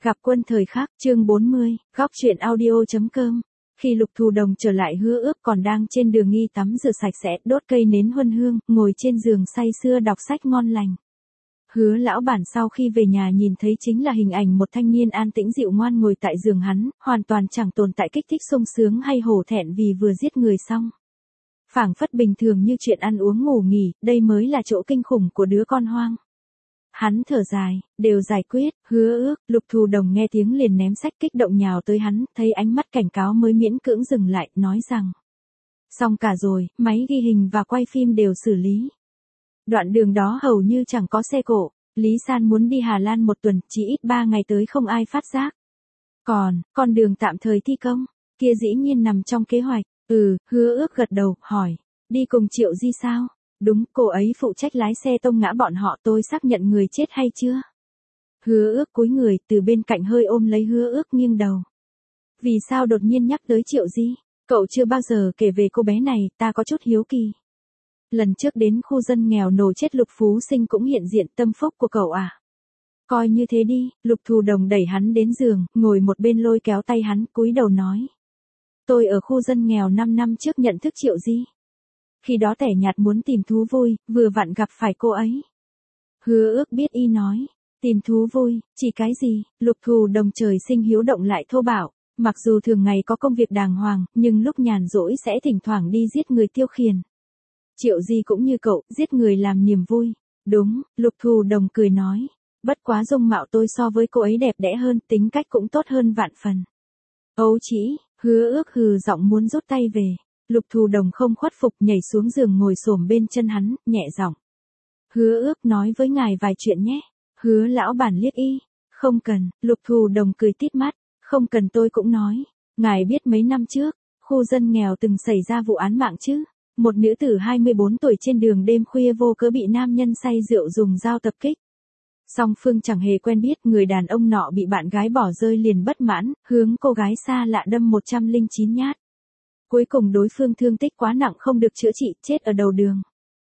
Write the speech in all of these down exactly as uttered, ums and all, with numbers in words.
Gặp quân thời khắc, chương bốn mươi, góc truyện audio.com. Khi Lục Thù Đồng trở lại Hứa Ước còn đang trên đường nghi tắm rửa sạch sẽ, đốt cây nến huân hương, ngồi trên giường say sưa đọc sách ngon lành. Hứa lão bản sau khi về nhà nhìn thấy chính là hình ảnh một thanh niên an tĩnh dịu ngoan ngồi tại giường hắn, hoàn toàn chẳng tồn tại kích thích sung sướng hay hổ thẹn vì vừa giết người xong. Phảng phất bình thường như chuyện ăn uống ngủ nghỉ, đây mới là chỗ kinh khủng của đứa con hoang. Hắn thở dài, đều giải quyết, Hứa Ước. Lục Thù Đồng nghe tiếng liền ném sách kích động nhào tới hắn, thấy ánh mắt cảnh cáo mới miễn cưỡng dừng lại, nói rằng. Xong cả rồi, máy ghi hình và quay phim đều xử lý. Đoạn đường đó hầu như chẳng có xe cộ, Lý San muốn đi Hà Lan một tuần, chỉ ít ba ngày tới không ai phát giác. Còn, con đường tạm thời thi công, kia dĩ nhiên nằm trong kế hoạch. Ừ, Hứa Ước gật đầu, hỏi, đi cùng Triệu Di sao? Đúng, cô ấy phụ trách lái xe tông ngã bọn họ, tôi xác nhận người chết hay chưa? Hứa Ước cúi người, từ bên cạnh hơi ôm lấy Hứa Ước nghiêng đầu. Vì sao đột nhiên nhắc tới Triệu Di? Cậu chưa bao giờ kể về cô bé này, ta có chút hiếu kỳ. Lần trước đến khu dân nghèo nổ chết Lục Phú Sinh cũng hiện diện, tâm phúc của cậu à? Coi như thế đi. Lục Thù Đồng đẩy hắn đến giường, ngồi một bên lôi kéo tay hắn, cúi đầu nói. Tôi ở khu dân nghèo năm năm trước nhận thức Triệu Di. Khi đó tẻ nhạt muốn tìm thú vui, vừa vặn gặp phải cô ấy. Hứa Ước biết y nói, tìm thú vui, chỉ cái gì? Lục Thù Đồng trời sinh hiếu động lại thô bạo, mặc dù thường ngày có công việc đàng hoàng, nhưng lúc nhàn rỗi sẽ thỉnh thoảng đi giết người tiêu khiển. Triệu Di cũng như cậu, giết người làm niềm vui. Đúng, Lục Thù Đồng cười nói, bất quá dung mạo tôi so với cô ấy đẹp đẽ hơn, tính cách cũng tốt hơn vạn phần. Ấu chỉ, Hứa Ước hừ giọng muốn rút tay về. Lục Thù Đồng không khuất phục, nhảy xuống giường ngồi xổm bên chân hắn, nhẹ giọng. Hứa Ước nói với ngài vài chuyện nhé. Hứa lão bản liếc y. Không cần. Lục Thù Đồng cười tít mắt. Không cần tôi cũng nói. Ngài biết mấy năm trước, khu dân nghèo từng xảy ra vụ án mạng chứ. Một nữ tử hai mươi bốn tuổi trên đường đêm khuya vô cớ bị nam nhân say rượu dùng dao tập kích. Song phương chẳng hề quen biết, người đàn ông nọ bị bạn gái bỏ rơi liền bất mãn, hướng cô gái xa lạ đâm một trăm lẻ chín nhát. Cuối cùng đối phương thương tích quá nặng không được chữa trị, chết ở đầu đường.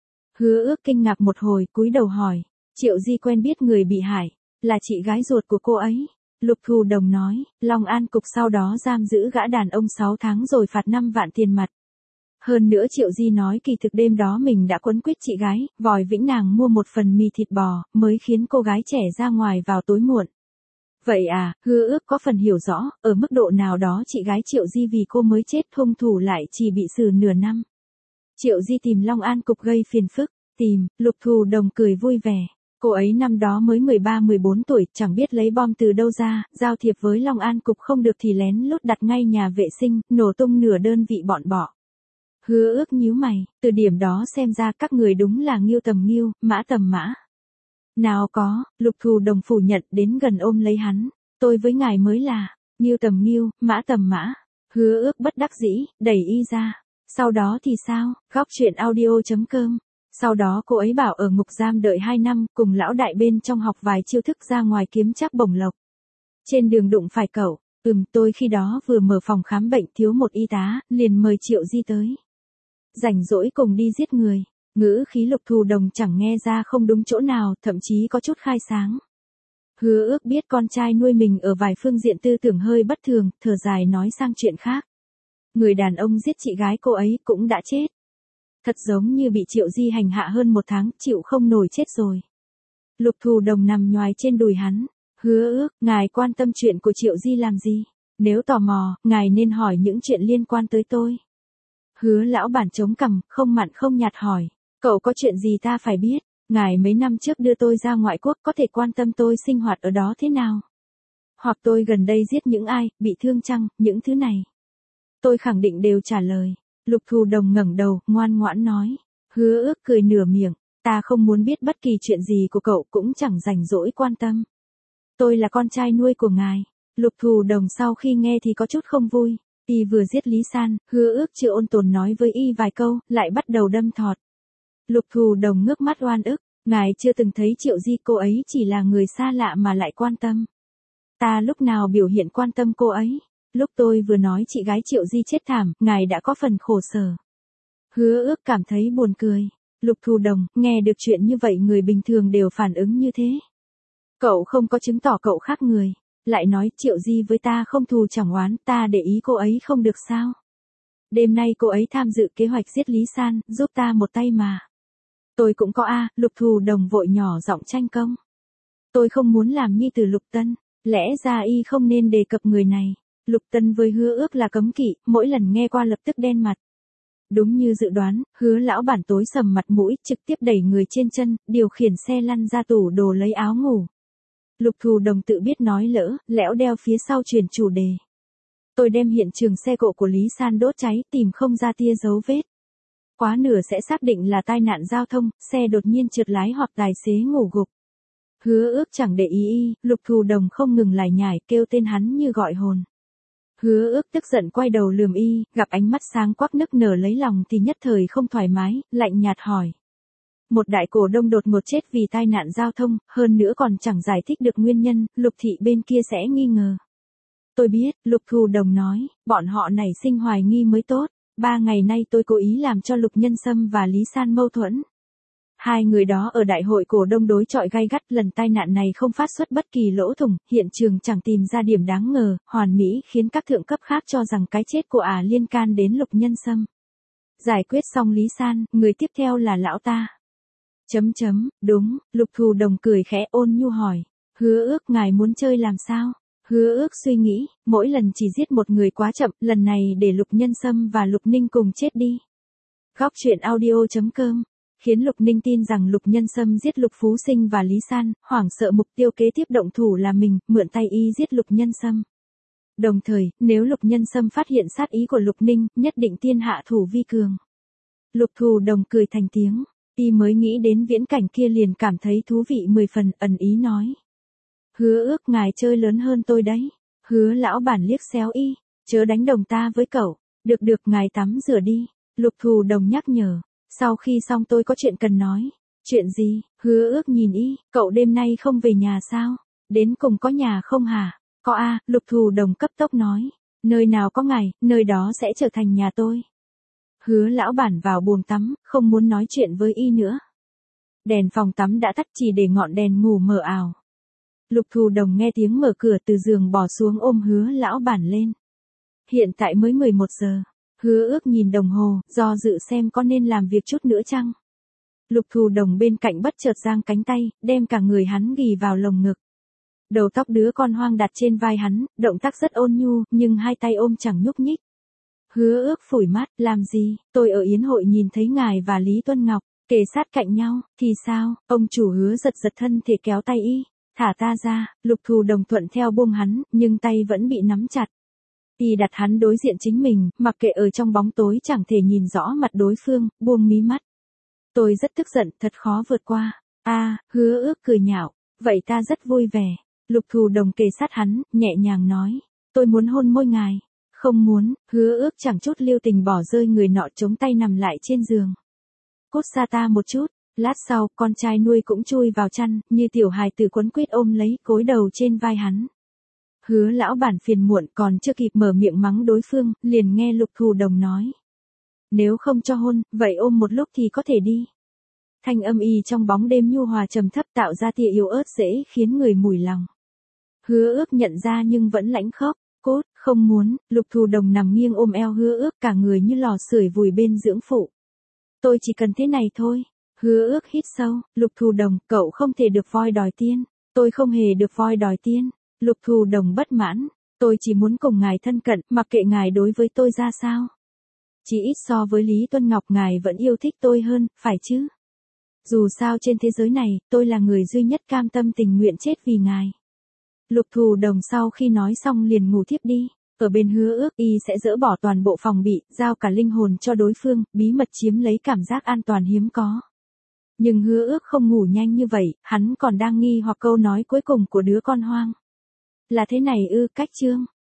Hứa Ước kinh ngạc một hồi, cúi đầu hỏi, Triệu Di quen biết người bị hại, là chị gái ruột của cô ấy. Lục Thù Đồng nói, Long An cục sau đó giam giữ gã đàn ông sáu tháng rồi phạt năm vạn tiền mặt. Hơn nữa Triệu Di nói kỳ thực đêm đó mình đã quấn quýt chị gái, vòi vĩnh nàng mua một phần mì thịt bò, mới khiến cô gái trẻ ra ngoài vào tối muộn. Vậy à, Hứa Ước có phần hiểu rõ, ở mức độ nào đó chị gái Triệu Di vì cô mới chết, hung thủ lại chỉ bị xử nửa năm. Triệu Di tìm Long An cục gây phiền phức, tìm, Lục Thù Đồng cười vui vẻ. Cô ấy năm đó mới mười ba mười bốn tuổi, chẳng biết lấy bom từ đâu ra, giao thiệp với Long An cục không được thì lén lút đặt ngay nhà vệ sinh, nổ tung nửa đơn vị bọn bọ. Hứa Ước nhíu mày, từ điểm đó xem ra các người đúng là Nghiêu tầm Nghiêu, Mã tầm Mã. Nào có, Lục Thù Đồng phủ nhận, đến gần ôm lấy hắn. Tôi với ngài mới là, Nghiêu tầm Nghiêu, Mã tầm Mã. Hứa Ước bất đắc dĩ, đẩy y ra. Sau đó thì sao? Góc truyện audio.com. Sau đó cô ấy bảo ở ngục giam đợi hai năm, cùng lão đại bên trong học vài chiêu thức ra ngoài kiếm chắc bổng lộc. Trên đường đụng phải cậu, ừm tôi khi đó vừa mở phòng khám bệnh thiếu một y tá, liền mời Triệu Di tới. Rảnh rỗi cùng đi giết người. Ngữ khí Lục Thù Đồng chẳng nghe ra không đúng chỗ nào, thậm chí có chút khai sáng. Hứa Ước biết con trai nuôi mình ở vài phương diện tư tưởng hơi bất thường, thở dài nói sang chuyện khác. Người đàn ông giết chị gái cô ấy cũng đã chết. Thật giống như bị Triệu Di hành hạ hơn một tháng, chịu không nổi chết rồi. Lục Thù Đồng nằm nhoài trên đùi hắn. Hứa Ước, ngài quan tâm chuyện của Triệu Di làm gì? Nếu tò mò, ngài nên hỏi những chuyện liên quan tới tôi. Hứa lão bản chống cằm, không mặn không nhạt hỏi. Cậu có chuyện gì ta phải biết? Ngài mấy năm trước đưa tôi ra ngoại quốc, có thể quan tâm tôi sinh hoạt ở đó thế nào? Hoặc tôi gần đây giết những ai, bị thương chăng, những thứ này. Tôi khẳng định đều trả lời. Lục Thù Đồng ngẩng đầu, ngoan ngoãn nói. Hứa Ước cười nửa miệng. Ta không muốn biết bất kỳ chuyện gì của cậu, cũng chẳng rảnh rỗi quan tâm. Tôi là con trai nuôi của ngài. Lục Thù Đồng sau khi nghe thì có chút không vui. Y vừa giết Lý San, Hứa Ước chưa ôn tồn nói với y vài câu, lại bắt đầu đâm thọt. Lục Thù Đồng ngước mắt oan ức, ngài chưa từng thấy Triệu Di, cô ấy chỉ là người xa lạ mà lại quan tâm. Ta lúc nào biểu hiện quan tâm cô ấy? Lúc tôi vừa nói chị gái Triệu Di chết thảm, ngài đã có phần khổ sở. Hứa Ước cảm thấy buồn cười. Lục Thù Đồng, nghe được chuyện như vậy người bình thường đều phản ứng như thế. Cậu không có chứng tỏ cậu khác người. lại nói Triệu Di với ta không thù chẳng oán, ta để ý cô ấy không được sao. Đêm nay cô ấy tham dự kế hoạch giết Lý San, giúp ta một tay mà. Tôi cũng có a, Lục Thù Đồng vội nhỏ giọng tranh công. Tôi không muốn làm nhi tử Lục Tân, lẽ ra y không nên đề cập người này. Lục Tân với Hứa Ước là cấm kỵ, mỗi lần nghe qua lập tức đen mặt. Đúng như dự đoán, Hứa lão bản tối sầm mặt mũi, trực tiếp đẩy người trên chân, điều khiển xe lăn ra tủ đồ lấy áo ngủ. Lục Thù Đồng tự biết nói lỡ, lẽo đeo phía sau chuyển chủ đề. Tôi đem hiện trường xe cộ của Lý San đốt cháy, tìm không ra tia dấu vết. Quá nửa sẽ xác định là tai nạn giao thông, xe đột nhiên trượt lái hoặc tài xế ngủ gục. Hứa Ước chẳng để ý y, Lục Thù Đồng không ngừng lải nhải kêu tên hắn như gọi hồn. Hứa Ước tức giận quay đầu lườm y, gặp ánh mắt sáng quắc nức nở lấy lòng thì nhất thời không thoải mái, lạnh nhạt hỏi. Một đại cổ đông đột ngột chết vì tai nạn giao thông, hơn nữa còn chẳng giải thích được nguyên nhân, Lục thị bên kia sẽ nghi ngờ. Tôi biết, Lục Thù Đồng nói, bọn họ nảy sinh hoài nghi mới tốt. Ba ngày nay tôi cố ý làm cho Lục Nhân Sâm và Lý San mâu thuẫn. Hai người đó ở đại hội cổ đông đối chọi gay gắt, lần tai nạn này không phát xuất bất kỳ lỗ thủng, hiện trường chẳng tìm ra điểm đáng ngờ, hoàn mỹ khiến các thượng cấp khác cho rằng cái chết của ả liên can đến Lục Nhân Sâm. Giải quyết xong Lý San, người tiếp theo là lão ta. Chấm chấm, đúng, Lục Thù Đồng cười khẽ ôn nhu hỏi. Hứa Ước ngài muốn chơi làm sao? Hứa Ước suy nghĩ, mỗi lần chỉ giết một người quá chậm, lần này để Lục Nhân Sâm và Lục Ninh cùng chết đi. Góc truyện audio chấm com khiến Lục Ninh tin rằng Lục Nhân Sâm giết Lục Phú Sinh và Lý San, hoảng sợ mục tiêu kế tiếp động thủ là mình, mượn tay y giết Lục Nhân Sâm. Đồng thời, nếu Lục Nhân Sâm phát hiện sát ý của Lục Ninh, nhất định tiên hạ thủ vi cường. Lục Thù Đồng cười thành tiếng, y mới nghĩ đến viễn cảnh kia liền cảm thấy thú vị mười phần, ẩn ý nói. Hứa Ước ngài chơi lớn hơn tôi đấy. Hứa lão bản liếc xéo y, chớ đánh đồng ta với cậu, được được ngài tắm rửa đi. Lục Thù Đồng nhắc nhở, sau khi xong tôi có chuyện cần nói. Chuyện gì? Hứa Ước nhìn y, cậu đêm nay không về nhà sao? Đến cùng có nhà không hả? Có a, Lục Thù Đồng cấp tốc nói, nơi nào có ngài, nơi đó sẽ trở thành nhà tôi. Hứa lão bản vào buồng tắm, không muốn nói chuyện với y nữa. Đèn phòng tắm đã tắt chỉ để ngọn đèn ngủ mờ ảo. Lục Thù Đồng nghe tiếng mở cửa từ giường bỏ xuống ôm Hứa lão bản lên. Hiện tại mới mười một giờ. Hứa Ước nhìn đồng hồ, do dự xem có nên làm việc chút nữa chăng. Lục Thù Đồng bên cạnh bất chợt giang cánh tay, đem cả người hắn ghì vào lồng ngực. Đầu tóc đứa con hoang đặt trên vai hắn, động tác rất ôn nhu, nhưng hai tay ôm chẳng nhúc nhích. Hứa Ước phủi mắt, làm gì, tôi ở yến hội nhìn thấy ngài và Lý Tuân Ngọc, kề sát cạnh nhau, thì sao, ông chủ Hứa giật giật thân thể kéo tay y. Thả ta ra, Lục Thù Đồng thuận theo buông hắn, nhưng tay vẫn bị nắm chặt. Y đặt hắn đối diện chính mình, mặc kệ ở trong bóng tối chẳng thể nhìn rõ mặt đối phương, buông mí mắt. Tôi rất tức giận, thật khó vượt qua. A, Hứa Ước cười nhạo, vậy ta rất vui vẻ. Lục Thù Đồng kề sát hắn, nhẹ nhàng nói, tôi muốn hôn môi ngài. Không muốn, Hứa Ước chẳng chút lưu tình bỏ rơi người nọ chống tay nằm lại trên giường. Cút xa ta một chút. Lát sau, con trai nuôi cũng chui vào chăn, như tiểu hài tử quấn quýt ôm lấy, cối đầu trên vai hắn. Hứa lão bản phiền muộn còn chưa kịp mở miệng mắng đối phương, liền nghe Lục Thù Đồng nói. Nếu không cho hôn, vậy ôm một lúc thì có thể đi. Thanh âm y trong bóng đêm nhu hòa trầm thấp tạo ra tia yếu ớt dễ khiến người mùi lòng. Hứa Ước nhận ra nhưng vẫn lãnh khóc, cốt, không muốn, Lục Thù Đồng nằm nghiêng ôm eo Hứa Ước cả người như lò sưởi vùi bên dưỡng phụ. Tôi chỉ cần thế này thôi. Hứa Ước hít sâu, Lục Thù Đồng, cậu không thể được voi đòi tiên. Tôi không hề được voi đòi tiên. Lục Thù Đồng bất mãn, tôi chỉ muốn cùng ngài thân cận, mặc kệ ngài đối với tôi ra sao. Chỉ ít so với Lý Tuân Ngọc ngài vẫn yêu thích tôi hơn, phải chứ? Dù sao trên thế giới này, tôi là người duy nhất cam tâm tình nguyện chết vì ngài. Lục Thù Đồng sau khi nói xong liền ngủ thiếp đi. Ở bên Hứa Ước y sẽ dỡ bỏ toàn bộ phòng bị, giao cả linh hồn cho đối phương, bí mật chiếm lấy cảm giác an toàn hiếm có. Nhưng Hứa Ước không ngủ nhanh như vậy, hắn còn đang nghi hoặc câu nói cuối cùng của đứa con hoang. Là thế này ư, cách chương.